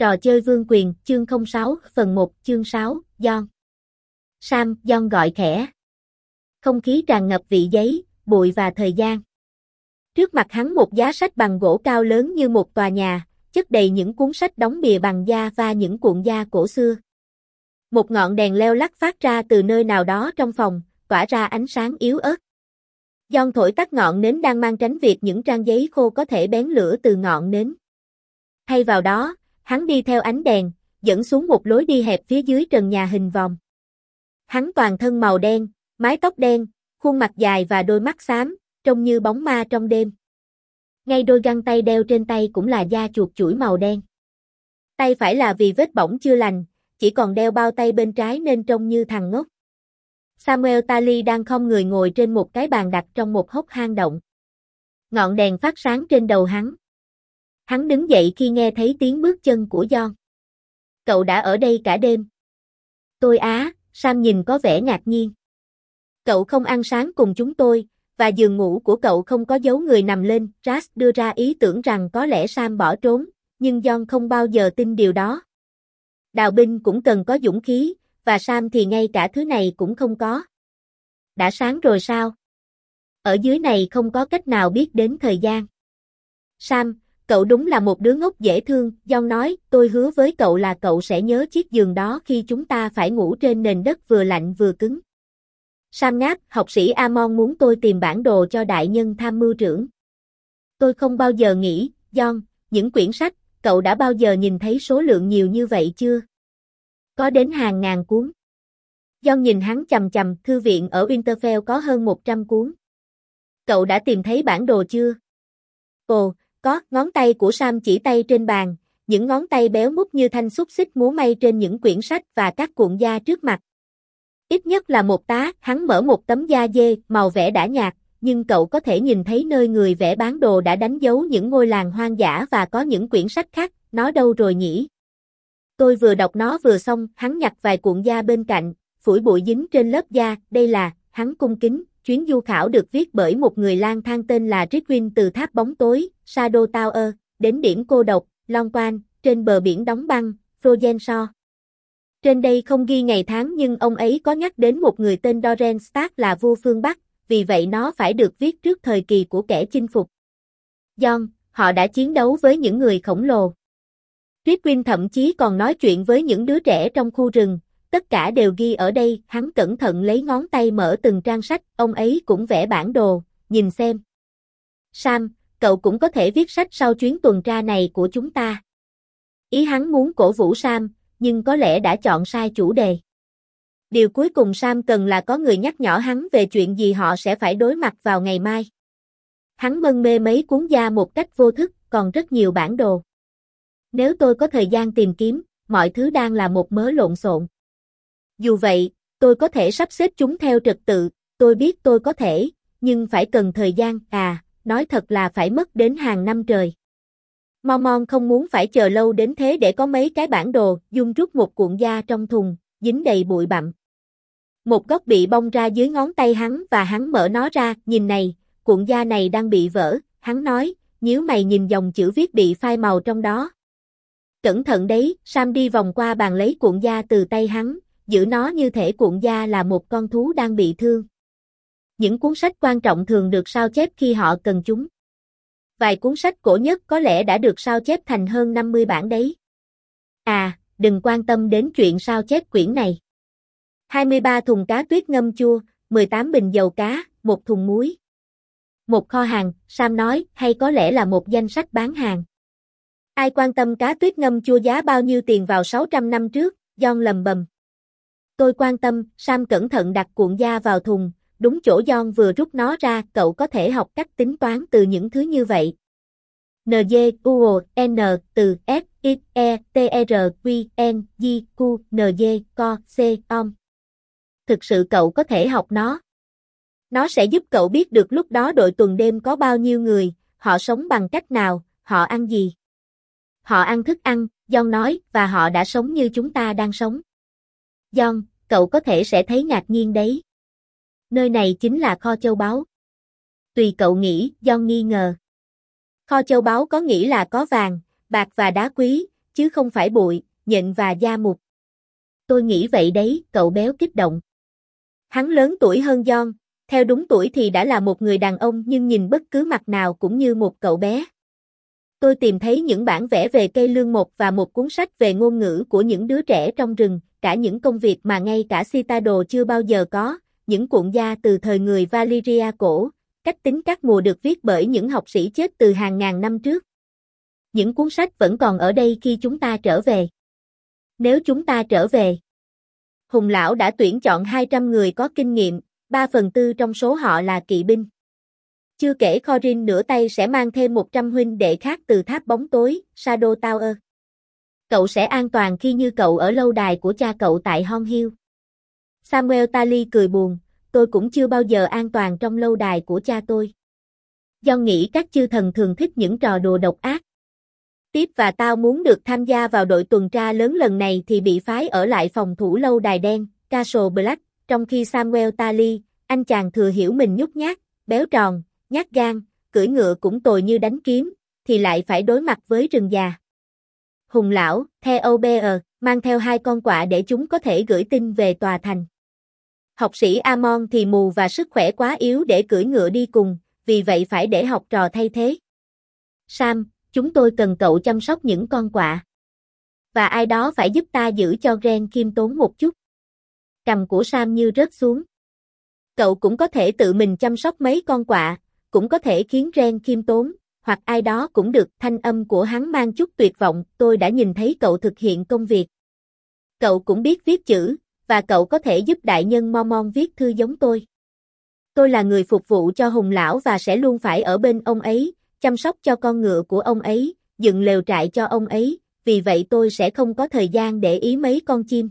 Trò chơi vương quyền, chương 06, phần 1, chương 6, John. Sam, John gọi khẽ. Không khí tràn ngập vị giấy, bụi và thời gian. Trước mặt hắn một giá sách bằng gỗ cao lớn như một tòa nhà, chất đầy những cuốn sách đóng bìa bằng da và những cuộn da cổ xưa. Một ngọn đèn leo lắc phát ra từ nơi nào đó trong phòng, tỏa ra ánh sáng yếu ớt. John thổi tắt ngọn nến đang mang tránh việc những trang giấy khô có thể bén lửa từ ngọn nến. Thay vào đó, hắn đi theo ánh đèn, dẫn xuống một lối đi hẹp phía dưới trần nhà hình vòm. Hắn toàn thân màu đen, mái tóc đen, khuôn mặt dài và đôi mắt xám, trông như bóng ma trong đêm. Ngay đôi găng tay đeo trên tay cũng là da chuột chuỗi màu đen. Tay phải là vì vết bỏng chưa lành, chỉ còn đeo bao tay bên trái nên trông như thằng ngốc. Samuel Tally đang khom người ngồi trên một cái bàn đặt trong một hốc hang động. Ngọn đèn phát sáng trên đầu hắn. Hắn đứng dậy khi nghe thấy tiếng bước chân của John. Cậu đã ở đây cả đêm. Tôi á, Sam nhìn có vẻ ngạc nhiên. Cậu không ăn sáng cùng chúng tôi, và giường ngủ của cậu không có dấu người nằm lên. Ras đưa ra ý tưởng rằng có lẽ Sam bỏ trốn, nhưng John không bao giờ tin điều đó. Đào binh cũng cần có dũng khí, và Sam thì ngay cả thứ này cũng không có. Đã sáng rồi sao? Ở dưới này không có cách nào biết đến thời gian. Sam, cậu đúng là một đứa ngốc dễ thương, John nói, tôi hứa với cậu là cậu sẽ nhớ chiếc giường đó khi chúng ta phải ngủ trên nền đất vừa lạnh vừa cứng. Sam ngáp, học sĩ Amon muốn tôi tìm bản đồ cho đại nhân tham mưu trưởng. Tôi không bao giờ nghĩ, John, những quyển sách, cậu đã bao giờ nhìn thấy số lượng nhiều như vậy chưa? Có đến hàng ngàn cuốn. John nhìn hắn chằm chằm, thư viện ở Winterfell có hơn 100 cuốn. Cậu đã tìm thấy bản đồ chưa? Ồ, có, ngón tay của Sam chỉ tay trên bàn, những ngón tay béo mút như thanh xúc xích múa may trên những quyển sách và các cuộn da trước mặt. Ít nhất là một tá, hắn mở một tấm da dê, màu vẽ đã nhạt, nhưng cậu có thể nhìn thấy nơi người vẽ bản đồ đã đánh dấu những ngôi làng hoang dã và có những quyển sách khác, nó đâu rồi nhỉ? Tôi vừa đọc nó vừa xong, hắn nhặt vài cuộn da bên cạnh, phủi bụi dính trên lớp da, đây là, hắn cung kính, chuyến du khảo được viết bởi một người lang thang tên là Ridwin từ tháp bóng tối, Shadow Tower, đến điểm cô độc, Long Quan, trên bờ biển đóng băng, Frozen Shore. Trên đây không ghi ngày tháng nhưng ông ấy có nhắc đến một người tên Doran Stark là vua phương Bắc, vì vậy nó phải được viết trước thời kỳ của kẻ chinh phục. John, họ đã chiến đấu với những người khổng lồ. Ridwin thậm chí còn nói chuyện với những đứa trẻ trong khu rừng, tất cả đều ghi ở đây, hắn cẩn thận lấy ngón tay mở từng trang sách, ông ấy cũng vẽ bản đồ, nhìn xem. Sam, cậu cũng có thể viết sách sau chuyến tuần tra này của chúng ta. Ý hắn muốn cổ vũ Sam, nhưng có lẽ đã chọn sai chủ đề. Điều cuối cùng Sam cần là có người nhắc nhở hắn về chuyện gì họ sẽ phải đối mặt vào ngày mai. Hắn mân mê mấy cuốn da một cách vô thức, còn rất nhiều bản đồ. Nếu tôi có thời gian tìm kiếm, mọi thứ đang là một mớ lộn xộn. Dù vậy, tôi có thể sắp xếp chúng theo trật tự, tôi biết tôi có thể, nhưng phải cần thời gian, nói thật là phải mất đến hàng năm trời. Mormon không muốn phải chờ lâu đến thế để có mấy cái bản đồ, Dung rút một cuộn da trong thùng, dính đầy bụi bặm. Một góc bị bong ra dưới ngón tay hắn và hắn mở nó ra, nhìn này, cuộn da này đang bị vỡ, hắn nói, nhíu mày nhìn dòng chữ viết bị phai màu trong đó. Cẩn thận đấy, Sam đi vòng qua bàn lấy cuộn da từ tay hắn, giữ nó như thể cuộn da là một con thú đang bị thương. Những cuốn sách quan trọng thường được sao chép khi họ cần chúng. Vài cuốn sách cổ nhất có lẽ đã được sao chép thành hơn 50 bản đấy. Đừng quan tâm đến chuyện sao chép quyển này. 23 thùng cá tuyết ngâm chua, 18 bình dầu cá, một thùng muối. Một kho hàng, Sam nói, hay có lẽ là một danh sách bán hàng. Ai quan tâm cá tuyết ngâm chua giá bao nhiêu tiền vào 600 năm trước, John lầm bầm. Tôi quan tâm, Sam cẩn thận đặt cuộn da vào thùng, đúng chỗ John vừa rút nó ra, cậu có thể học cách tính toán từ những thứ như vậy. N từ F, X, E, T, R, Q, N, G, Q, N, G, Co, C, Om. Thực sự cậu có thể học nó. Nó sẽ giúp cậu biết được lúc đó đội tuần đêm có bao nhiêu người, họ sống bằng cách nào, họ ăn gì. Họ ăn thức ăn, John nói, và họ đã sống như chúng ta đang sống. John, cậu có thể sẽ thấy ngạc nhiên đấy. Nơi này chính là kho châu báu. Tùy cậu nghĩ, John nghi ngờ. Kho châu báu có nghĩa là có vàng, bạc và đá quý, chứ không phải bụi, nhện và da mục. Tôi nghĩ vậy đấy, cậu béo kích động. Hắn lớn tuổi hơn John, theo đúng tuổi thì đã là một người đàn ông nhưng nhìn bất cứ mặt nào cũng như một cậu bé. Tôi tìm thấy những bản vẽ về cây lương mộc và một cuốn sách về ngôn ngữ của những đứa trẻ trong rừng, cả những công việc mà ngay cả Citadel chưa bao giờ có, những cuộn da từ thời người Valyria cổ, cách tính các mùa được viết bởi những học sĩ chết từ hàng ngàn năm trước. Những cuốn sách vẫn còn ở đây khi chúng ta trở về. Nếu chúng ta trở về, Hùng lão đã tuyển chọn 200 người có kinh nghiệm, 3/4 trong số họ là kỵ binh. Chưa kể Thorin nửa tay sẽ mang thêm 100 huynh đệ khác từ tháp bóng tối, Shadow Tower. Cậu sẽ an toàn khi như cậu ở lâu đài của cha cậu tại Hon Hill. Samuel Tarly cười buồn, tôi cũng chưa bao giờ an toàn trong lâu đài của cha tôi. John nghĩ các chư thần thường thích những trò đùa độc ác. Tiếp và tao muốn được tham gia vào đội tuần tra lớn lần này thì bị phái ở lại phòng thủ lâu đài đen, Castle Black, trong khi Samuel Tarly, anh chàng thừa hiểu mình nhút nhát, béo tròn, nhát gan, cưỡi ngựa cũng tồi như đánh kiếm, thì lại phải đối mặt với rừng già. Hùng lão, theo OBR, mang theo 2 con quạ để chúng có thể gửi tin về tòa thành. Học sĩ Amon thì mù và sức khỏe quá yếu để cưỡi ngựa đi cùng, vì vậy phải để học trò thay thế. Sam, chúng tôi cần cậu chăm sóc những con quạ. Và ai đó phải giúp ta giữ cho Ren khiêm tốn một chút. Cằm của Sam như rớt xuống. Cậu cũng có thể tự mình chăm sóc mấy con quạ, cũng có thể khiến Ren khiêm tốn, hoặc ai đó cũng được. Thanh âm của hắn mang chút tuyệt vọng, tôi đã nhìn thấy cậu thực hiện công việc. Cậu cũng biết viết chữ, và cậu có thể giúp đại nhân Mormon viết thư giống tôi. Tôi là người phục vụ cho Hùng lão và sẽ luôn phải ở bên ông ấy, chăm sóc cho con ngựa của ông ấy, dựng lều trại cho ông ấy, vì vậy tôi sẽ không có thời gian để ý mấy con chim.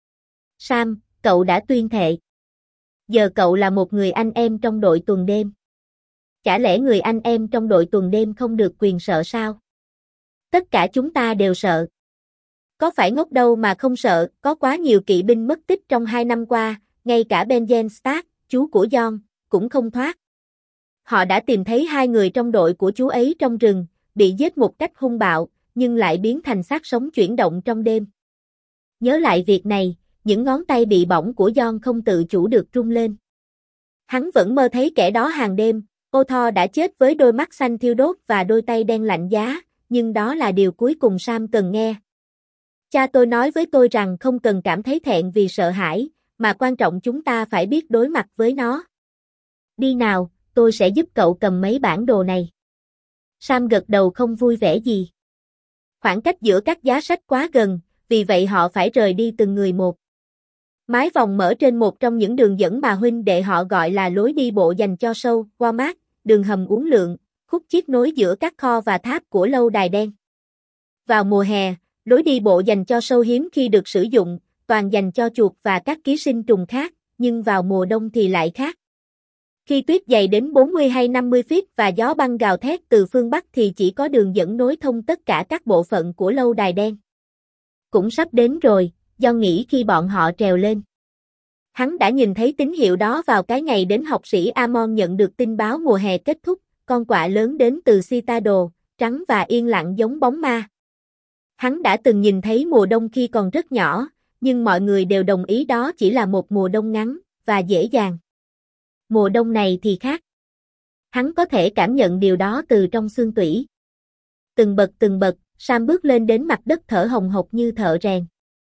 Sam, cậu đã tuyên thệ. Giờ cậu là một người anh em trong đội tuần đêm. Chả lẽ người anh em trong đội tuần đêm không được quyền sợ sao? Tất cả chúng ta đều sợ. Có phải ngốc đâu mà không sợ, có quá nhiều kỵ binh mất tích trong 2 năm qua, ngay cả Benjen Stark, chú của John, cũng không thoát. Họ đã tìm thấy 2 người trong đội của chú ấy trong rừng, bị giết một cách hung bạo, nhưng lại biến thành xác sống chuyển động trong đêm. Nhớ lại việc này, những ngón tay bị bỏng của John không tự chủ được rung lên. Hắn vẫn mơ thấy kẻ đó hàng đêm, Othor đã chết với đôi mắt xanh thiêu đốt và đôi tay đen lạnh giá, nhưng đó là điều cuối cùng Sam cần nghe. Cha tôi nói với tôi rằng không cần cảm thấy thẹn vì sợ hãi, mà quan trọng chúng ta phải biết đối mặt với nó. Đi nào, tôi sẽ giúp cậu cầm mấy bản đồ này. Sam gật đầu không vui vẻ gì. Khoảng cách giữa các giá sách quá gần, vì vậy họ phải rời đi từng người một. Mái vòng mở trên một trong những đường dẫn mà huynh đệ họ gọi là lối đi bộ dành cho sâu, qua mát, đường hầm uốn lượn, khúc chiết nối giữa các kho và tháp của lâu đài đen. Vào mùa hè, lối đi bộ dành cho sâu hiếm khi được sử dụng, toàn dành cho chuột và các ký sinh trùng khác, nhưng vào mùa đông thì lại khác. Khi tuyết dày đến 40 hay 50 feet và gió băng gào thét từ phương Bắc thì chỉ có đường dẫn nối thông tất cả các bộ phận của lâu đài đen. Cũng sắp đến rồi, do nghĩ khi bọn họ trèo lên. Hắn đã nhìn thấy tín hiệu đó vào cái ngày đến học sĩ Amon nhận được tin báo mùa hè kết thúc, con quạ lớn đến từ Citadel, trắng và yên lặng giống bóng ma. Hắn đã từng nhìn thấy mùa đông khi còn rất nhỏ, nhưng mọi người đều đồng ý đó chỉ là một mùa đông ngắn và dễ dàng. Mùa đông này thì khác. Hắn có thể cảm nhận điều đó từ trong xương tủy. Từng bậc, Sam bước lên đến mặt đất thở hồng hộc như thợ rèn.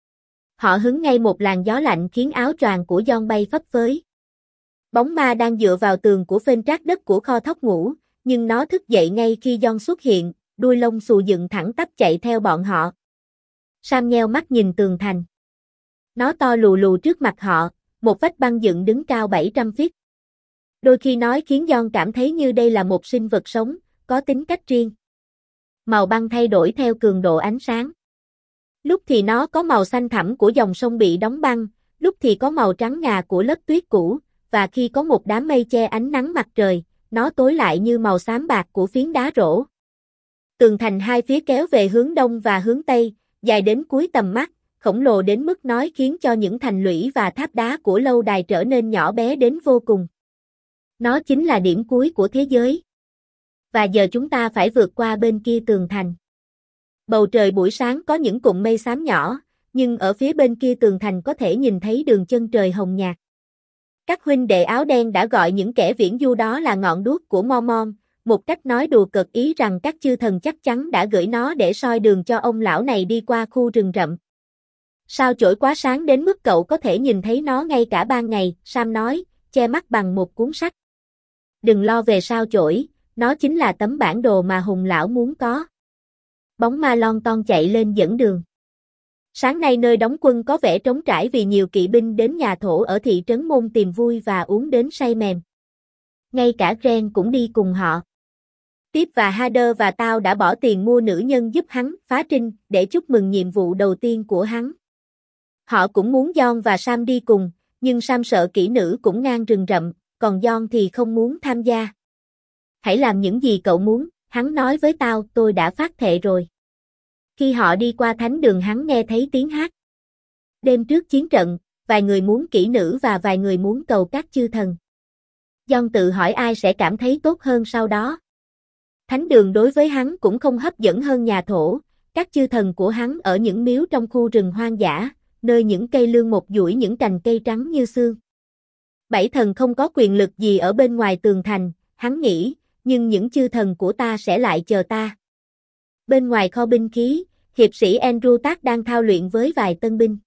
Họ hứng ngay một làn gió lạnh khiến áo choàng của John bay phấp phới. Bóng ma đang dựa vào tường của phên trát đất của kho thóc ngủ, nhưng nó thức dậy ngay khi John xuất hiện, đuôi lông xù dựng thẳng tắp chạy theo bọn họ. Sam nheo mắt nhìn tường thành. Nó to lù lù trước mặt họ, một vách băng dựng đứng cao 700 feet. Đôi khi nói khiến John cảm thấy như đây là một sinh vật sống, có tính cách riêng. Màu băng thay đổi theo cường độ ánh sáng. Lúc thì nó có màu xanh thẳm của dòng sông bị đóng băng, lúc thì có màu trắng ngà của lớp tuyết cũ, và khi có một đám mây che ánh nắng mặt trời, nó tối lại như màu xám bạc của phiến đá rỗ. Tường thành hai phía kéo về hướng đông và hướng tây, dài đến cuối tầm mắt, khổng lồ đến mức nói khiến cho những thành lũy và tháp đá của lâu đài trở nên nhỏ bé đến vô cùng. Nó chính là điểm cuối của thế giới. Và giờ chúng ta phải vượt qua bên kia tường thành. Bầu trời buổi sáng có những cụm mây xám nhỏ, nhưng ở phía bên kia tường thành có thể nhìn thấy đường chân trời hồng nhạt. Các huynh đệ áo đen đã gọi những kẻ viễn du đó là ngọn đuốc của Mormon, một cách nói đùa cợt ý rằng các chư thần chắc chắn đã gửi nó để soi đường cho ông lão này đi qua khu rừng rậm. Sao chổi quá sáng đến mức cậu có thể nhìn thấy nó ngay cả ban ngày, Sam nói, che mắt bằng một cuốn sách. Đừng lo về sao chổi, nó chính là tấm bản đồ mà Hùng lão muốn có. Bóng ma lon ton chạy lên dẫn đường. Sáng nay nơi đóng quân có vẻ trống trải vì nhiều kỵ binh đến nhà thổ ở thị trấn Môn tìm vui và uống đến say mềm. Ngay cả Ren cũng đi cùng họ. Tiếp và Hader và tao đã bỏ tiền mua nữ nhân giúp hắn phá trinh để chúc mừng nhiệm vụ đầu tiên của hắn. Họ cũng muốn John và Sam đi cùng, nhưng Sam sợ kỹ nữ cũng ngang rừng rậm, còn John thì không muốn tham gia. Hãy làm những gì cậu muốn, hắn nói với tao, tôi đã phát thệ rồi. Khi họ đi qua thánh đường hắn nghe thấy tiếng hát. Đêm trước chiến trận, vài người muốn kỹ nữ và vài người muốn cầu các chư thần. John tự hỏi ai sẽ cảm thấy tốt hơn sau đó. Thánh đường đối với hắn cũng không hấp dẫn hơn nhà thổ, các chư thần của hắn ở những miếu trong khu rừng hoang dã, nơi những cây lương một dũi những cành cây trắng như xương. Bảy thần không có quyền lực gì ở bên ngoài tường thành, hắn nghĩ, nhưng những chư thần của ta sẽ lại chờ ta. Bên ngoài kho binh khí, hiệp sĩ Andrew Tack đang thao luyện với vài tân binh.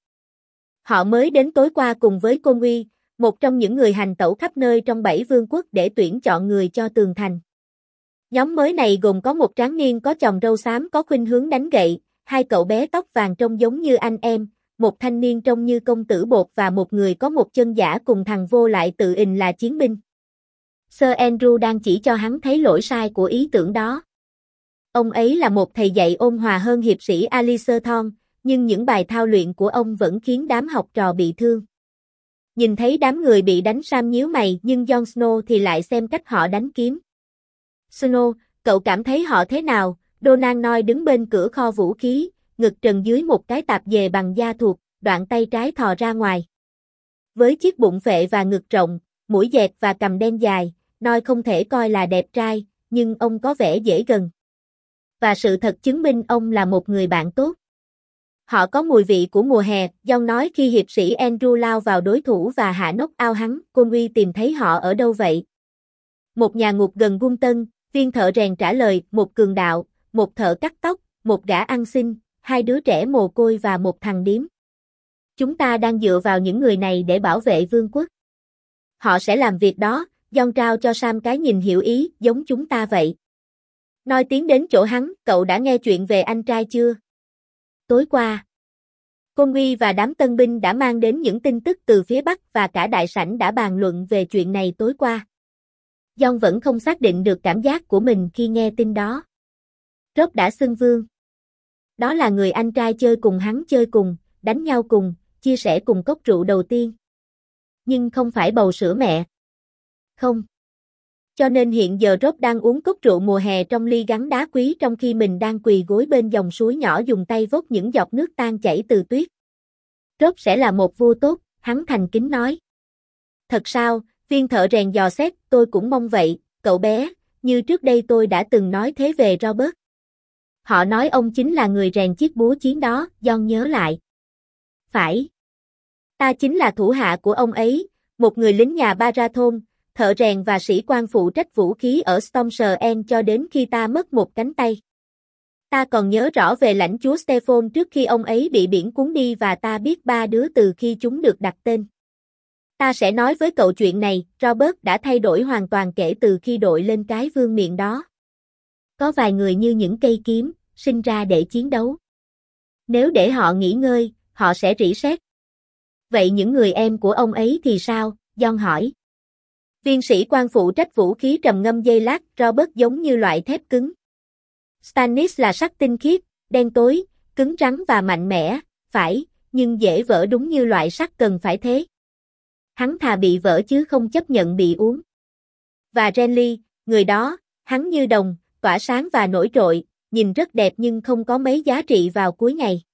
Họ mới đến tối qua cùng với Côn Uy, một trong những người hành tẩu khắp nơi trong 7 vương quốc để tuyển chọn người cho tường thành. Nhóm mới này gồm có một tráng niên có chòm râu xám có khuynh hướng đánh gậy, hai cậu bé tóc vàng trông giống như anh em, một thanh niên trông như công tử bột và một người có một chân giả cùng thằng vô lại tự ình là chiến binh. Sir Andrew đang chỉ cho hắn thấy lỗi sai của ý tưởng đó. Ông ấy là một thầy dạy ôn hòa hơn hiệp sĩ Alistair Thorne, nhưng những bài thao luyện của ông vẫn khiến đám học trò bị thương. Nhìn thấy đám người bị đánh Sam nhíu mày nhưng Jon Snow thì lại xem cách họ đánh kiếm. Snow, cậu cảm thấy họ thế nào? Donald Noy đứng bên cửa kho vũ khí, ngực trần dưới một cái tạp dề bằng da thuộc, đoạn tay trái thò ra ngoài. Với chiếc bụng phệ và ngực rộng, mũi dẹt và cằm đen dài, Noy không thể coi là đẹp trai, nhưng ông có vẻ dễ gần. Và sự thật chứng minh ông là một người bạn tốt. Họ có mùi vị của mùa hè, John nói khi hiệp sĩ Andrew lao vào đối thủ và hạ knock out hắn, Côn Uy tìm thấy họ ở đâu vậy? Một nhà ngục gần Gunton, viên thợ rèn trả lời, một cường đạo, một thợ cắt tóc, một gã ăn xin, hai đứa trẻ mồ côi và một thằng điếm. Chúng ta đang dựa vào những người này để bảo vệ vương quốc. Họ sẽ làm việc đó, John trao cho Sam cái nhìn hiểu ý, giống chúng ta vậy. Nói tiến đến chỗ hắn, cậu đã nghe chuyện về anh trai chưa? Tối qua, Côn Uy và đám tân binh đã mang đến những tin tức từ phía Bắc và cả đại sảnh đã bàn luận về chuyện này tối qua. John vẫn không xác định được cảm giác của mình khi nghe tin đó. Rob đã xưng vương. Đó là người anh trai chơi cùng hắn chơi cùng, đánh nhau cùng, chia sẻ cùng cốc rượu đầu tiên. Nhưng không phải bầu sữa mẹ. Không. Cho nên hiện giờ Rob đang uống cốc rượu mùa hè trong ly gắn đá quý trong khi mình đang quỳ gối bên dòng suối nhỏ dùng tay vốc những giọt nước tan chảy từ tuyết. Rob sẽ là một vua tốt, hắn thành kính nói. Thật sao, viên thợ rèn dò xét, tôi cũng mong vậy, cậu bé, như trước đây tôi đã từng nói thế về Robert. Họ nói ông chính là người rèn chiếc búa chiến đó, John nhớ lại. Phải. Ta chính là thủ hạ của ông ấy, một người lính nhà Barathon, thợ rèn và sĩ quan phụ trách vũ khí ở Stormshire End cho đến khi ta mất một cánh tay. Ta còn nhớ rõ về lãnh chúa Stefan trước khi ông ấy bị biển cuốn đi và ta biết 3 đứa từ khi chúng được đặt tên. Ta sẽ nói với cậu chuyện này, Robert đã thay đổi hoàn toàn kể từ khi đội lên cái vương miện đó. Có vài người như những cây kiếm, sinh ra để chiến đấu. Nếu để họ nghỉ ngơi, họ sẽ rỉ sét. Vậy những người em của ông ấy thì sao? John hỏi. Viên sĩ quan phụ trách vũ khí trầm ngâm giây lát, Robert giống như loại thép cứng. Stannis là sắt tinh khiết, đen tối, cứng rắn và mạnh mẽ, phải, nhưng dễ vỡ đúng như loại sắt cần phải thế. Hắn thà bị vỡ chứ không chấp nhận bị uống. Và Renly, người đó, hắn như đồng, tỏa sáng và nổi trội, nhìn rất đẹp nhưng không có mấy giá trị vào cuối ngày.